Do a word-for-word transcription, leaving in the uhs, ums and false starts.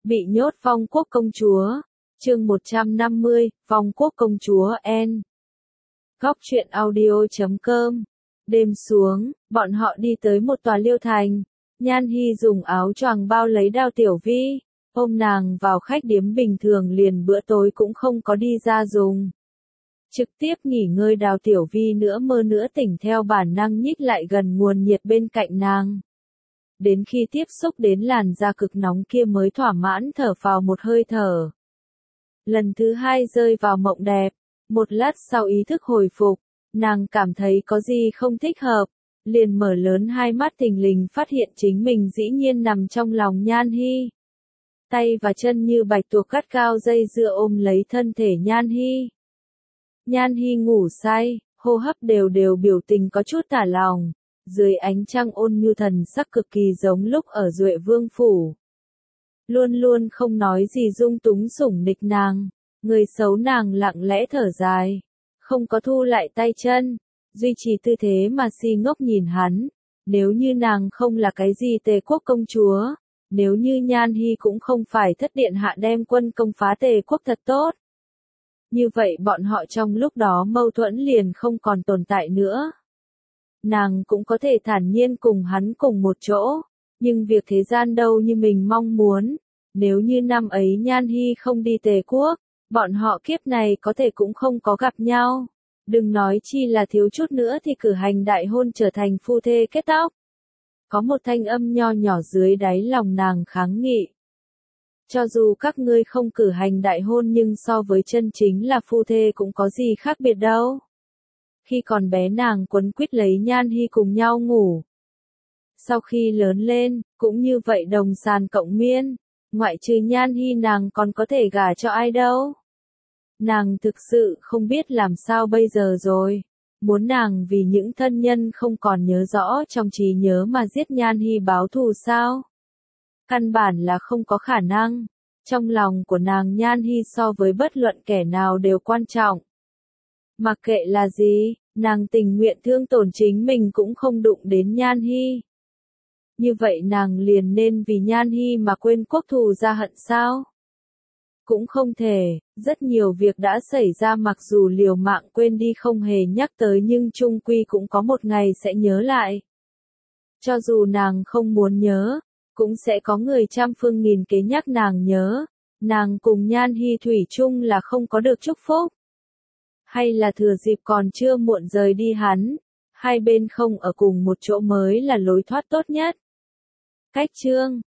Bị nhốt Phong Quốc công chúa. Chương một trăm năm mươi, Phong Quốc công chúa N. Góc truyện audio chấm com. Đêm xuống, bọn họ đi tới một tòa liêu thành. Nhan Hi dùng áo choàng bao lấy Đao Tiểu Vi, ôm nàng vào khách điếm bình thường, liền bữa tối cũng không có đi ra dùng. Trực tiếp nghỉ ngơi. Đao Tiểu Vi nữa mơ nữa tỉnh, theo bản năng nhích lại gần nguồn nhiệt bên cạnh nàng. Đến khi tiếp xúc đến làn da cực nóng kia mới thỏa mãn thở phào một hơi thở. Lần thứ hai rơi vào mộng đẹp, một lát sau ý thức hồi phục, nàng cảm thấy có gì không thích hợp, liền mở lớn hai mắt, thình lình phát hiện chính mình dĩ nhiên nằm trong lòng Nhan Hi. Tay và chân như bạch tuộc gắt gao dây dưa ôm lấy thân thể Nhan Hi. Nhan Hi ngủ say, hô hấp đều đều, biểu tình có chút thả lỏng, dưới ánh trăng ôn nhu, thần sắc cực kỳ giống lúc ở Duệ Vương phủ. Luôn luôn không nói gì dung túng sủng nịch nàng, người xấu nàng lặng lẽ thở dài, không có thu lại tay chân, duy trì tư thế mà si ngốc nhìn hắn. Nếu như nàng không là cái gì Tề quốc công chúa, nếu như Nhan Hi cũng không phải thất điện hạ đem quân công phá Tề quốc thật tốt, như vậy bọn họ trong lúc đó mâu thuẫn liền không còn tồn tại nữa. Nàng cũng có thể thản nhiên cùng hắn cùng một chỗ, nhưng việc thế gian đâu như mình mong muốn. Nếu như năm ấy Nhan Hi không đi Tề quốc, bọn họ kiếp này có thể cũng không có gặp nhau. Đừng nói chi là thiếu chút nữa thì cử hành đại hôn trở thành phu thê kết tóc. Có một thanh âm nho nhỏ dưới đáy lòng nàng kháng nghị. Cho dù các ngươi không cử hành đại hôn, nhưng so với chân chính là phu thê cũng có gì khác biệt đâu. Khi còn bé nàng quấn quýt lấy Nhan Hi cùng nhau ngủ. Sau khi lớn lên, cũng như vậy đồng sàn cộng miên, ngoại trừ Nhan Hi nàng còn có thể gả cho ai đâu. Nàng thực sự không biết làm sao bây giờ rồi. Muốn nàng vì những thân nhân không còn nhớ rõ trong trí nhớ mà giết Nhan Hi báo thù sao? Căn bản là không có khả năng. Trong lòng của nàng Nhan Hi so với bất luận kẻ nào đều quan trọng. Mặc kệ là gì, nàng tình nguyện thương tổn chính mình cũng không đụng đến Nhan Hi. Như vậy nàng liền nên vì Nhan Hi mà quên quốc thù ra hận sao? Cũng không thể, rất nhiều việc đã xảy ra, mặc dù liều mạng quên đi không hề nhắc tới, nhưng chung quy cũng có một ngày sẽ nhớ lại. Cho dù nàng không muốn nhớ, cũng sẽ có người trăm phương nghìn kế nhắc nàng nhớ. Nàng cùng Nhan Hi thủy chung là không có được chúc phúc. Hay là thừa dịp còn chưa muộn rời đi hắn, hai bên không ở cùng một chỗ mới là lối thoát tốt nhất. Cách chương